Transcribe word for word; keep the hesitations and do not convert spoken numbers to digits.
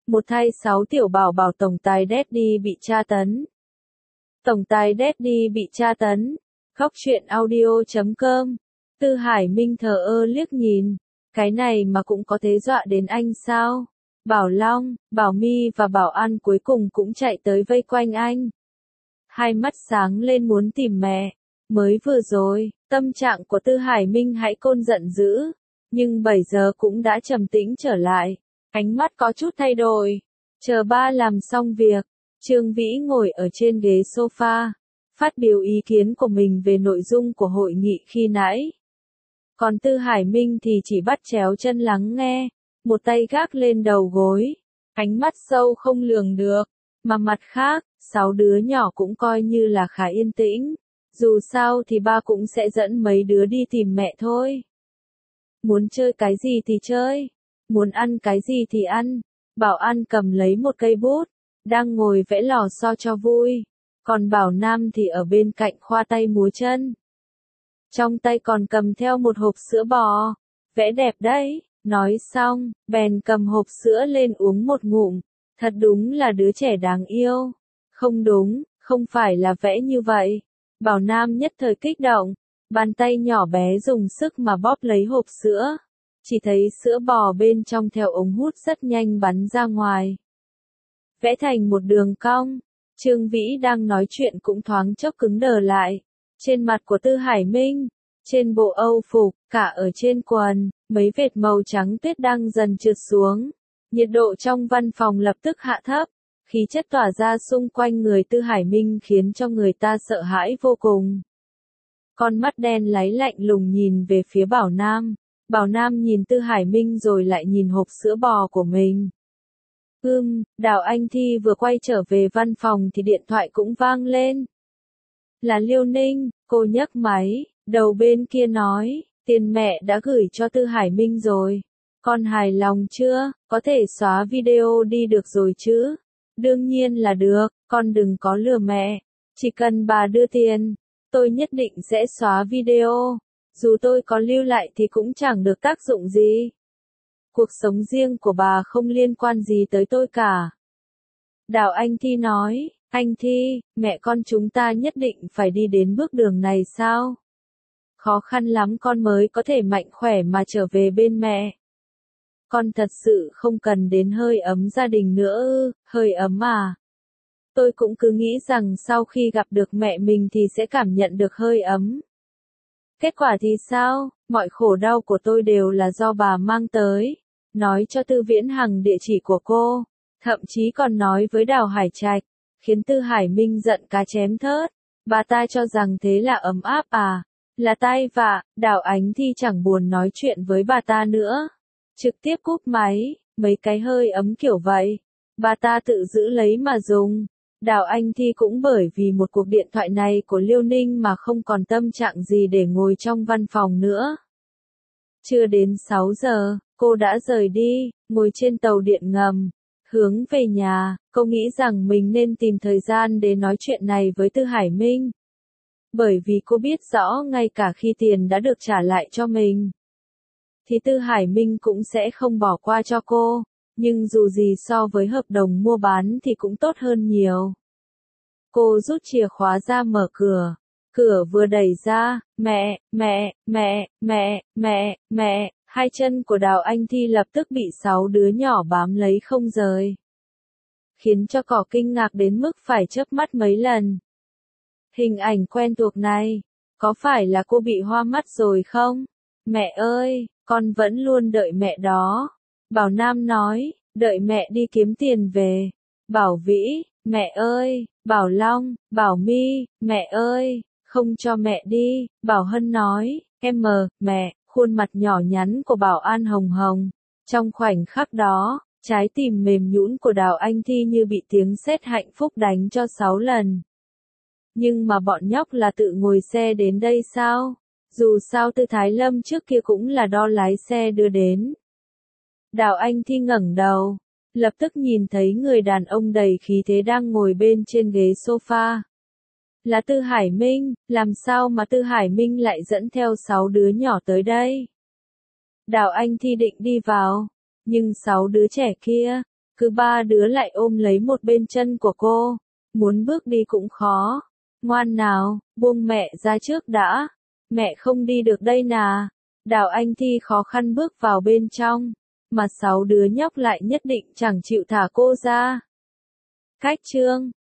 Một thay sáu tiểu bảo bảo tổng tài Daddy bị tra tấn. Tổng tài Daddy bị tra tấn. Khóc chuyện audio chấm com. Tư Hải Minh thờ ơ liếc nhìn. Cái này mà cũng có thế dọa đến anh sao? Bảo Long, Bảo My và Bảo An cuối cùng cũng chạy tới vây quanh anh. Hai mắt sáng lên muốn tìm mẹ. Mới vừa rồi, tâm trạng của Tư Hải Minh hãy côn giận dữ. Nhưng bây giờ cũng đã trầm tĩnh trở lại. Ánh mắt có chút thay đổi. Chờ ba làm xong việc, Trương Vĩ ngồi ở trên ghế sofa, phát biểu ý kiến của mình về nội dung của hội nghị khi nãy. Còn Tư Hải Minh thì chỉ bắt chéo chân lắng nghe, một tay gác lên đầu gối, ánh mắt sâu không lường được, mà mặt khác, sáu đứa nhỏ cũng coi như là khá yên tĩnh, dù sao thì ba cũng sẽ dẫn mấy đứa đi tìm mẹ thôi. Muốn chơi cái gì thì chơi, muốn ăn cái gì thì ăn. Bảo An cầm lấy một cây bút, đang ngồi vẽ lò xo cho vui, còn Bảo Nam thì ở bên cạnh khoa tay múa chân. Trong tay còn cầm theo một hộp sữa bò, vẽ đẹp đấy, nói xong, bèn cầm hộp sữa lên uống một ngụm, thật đúng là đứa trẻ đáng yêu. Không đúng, không phải là vẽ như vậy. Bảo Nam nhất thời kích động, bàn tay nhỏ bé dùng sức mà bóp lấy hộp sữa. Chỉ thấy sữa bò bên trong theo ống hút rất nhanh bắn ra ngoài. Vẽ thành một đường cong, Trương Vĩ đang nói chuyện cũng thoáng chốc cứng đờ lại. Trên mặt của Tư Hải Minh, trên bộ âu phục, cả ở trên quần, mấy vệt màu trắng tuyết đang dần trượt xuống. Nhiệt độ trong văn phòng lập tức hạ thấp, khí chất tỏa ra xung quanh người Tư Hải Minh khiến cho người ta sợ hãi vô cùng. Con mắt đen láy lạnh lùng nhìn về phía Bảo Nam. Bảo Nam nhìn Tư Hải Minh rồi lại nhìn hộp sữa bò của mình. Ừm, Đào Anh Thi vừa quay trở về văn phòng thì điện thoại cũng vang lên. Là Liêu Ninh, cô nhấc máy, đầu bên kia nói, tiền mẹ đã gửi cho Tư Hải Minh rồi. Con hài lòng chưa, có thể xóa video đi được rồi chứ? Đương nhiên là được, con đừng có lừa mẹ. Chỉ cần bà đưa tiền, tôi nhất định sẽ xóa video. Dù tôi có lưu lại thì cũng chẳng được tác dụng gì. Cuộc sống riêng của bà không liên quan gì tới tôi cả. Đào Anh Thi nói, anh Thi, mẹ con chúng ta nhất định phải đi đến bước đường này sao? Khó khăn lắm con mới có thể mạnh khỏe mà trở về bên mẹ. Con thật sự không cần đến hơi ấm gia đình nữa ư, hơi ấm à? Tôi cũng cứ nghĩ rằng sau khi gặp được mẹ mình thì sẽ cảm nhận được hơi ấm. Kết quả thì sao, mọi khổ đau của tôi đều là do bà mang tới. Nói cho Tư Viễn Hằng địa chỉ của cô, thậm chí còn nói với Đào Hải Trạch, khiến Tư Hải Minh giận cá chém thớt. Bà ta cho rằng thế là ấm áp à, là tai vạ. Đào Ánh Thi chẳng buồn nói chuyện với bà ta nữa, trực tiếp cúp máy. Mấy cái hơi ấm kiểu vậy, bà ta tự giữ lấy mà dùng. Đào Anh Thi cũng bởi vì một cuộc điện thoại này của Liêu Ninh mà không còn tâm trạng gì để ngồi trong văn phòng nữa. Chưa đến sáu giờ, cô đã rời đi, ngồi trên tàu điện ngầm, hướng về nhà. Cô nghĩ rằng mình nên tìm thời gian để nói chuyện này với Tư Hải Minh. Bởi vì cô biết rõ ngay cả khi tiền đã được trả lại cho mình, thì Tư Hải Minh cũng sẽ không bỏ qua cho cô. Nhưng dù gì so với hợp đồng mua bán thì cũng tốt hơn nhiều. Cô rút chìa khóa ra mở cửa. Cửa vừa đẩy ra, mẹ, mẹ, mẹ, mẹ, mẹ, mẹ, hai chân của Đào Anh Thi lập tức bị sáu đứa nhỏ bám lấy không rời. Khiến cho cỏ kinh ngạc đến mức phải chớp mắt mấy lần. Hình ảnh quen thuộc này, có phải là cô bị hoa mắt rồi không? Mẹ ơi, con vẫn luôn đợi mẹ đó. Bảo Nam nói, đợi mẹ đi kiếm tiền về. Bảo Vĩ, mẹ ơi. Bảo Long, Bảo My, mẹ ơi, không cho mẹ đi. Bảo Hân nói, em mờ, mẹ. Khuôn mặt nhỏ nhắn của Bảo An hồng hồng. Trong khoảnh khắc đó, trái tim mềm nhũn của Đào Anh Thi như bị tiếng sét hạnh phúc đánh cho sáu lần. Nhưng mà bọn nhóc là tự ngồi xe đến đây sao? Dù sao Tư Thái Lâm trước kia cũng là đo lái xe đưa đến. Đào Anh Thi ngẩng đầu, lập tức nhìn thấy người đàn ông đầy khí thế đang ngồi bên trên ghế sofa. Là Tư Hải Minh, làm sao mà Tư Hải Minh lại dẫn theo sáu đứa nhỏ tới đây? Đào Anh Thi định đi vào, nhưng sáu đứa trẻ kia, cứ ba đứa lại ôm lấy một bên chân của cô, muốn bước đi cũng khó. Ngoan nào, buông mẹ ra trước đã, mẹ không đi được đây nà. Đào Anh Thi khó khăn bước vào bên trong, mà sáu đứa nhóc lại nhất định chẳng chịu thả cô ra. Cách chương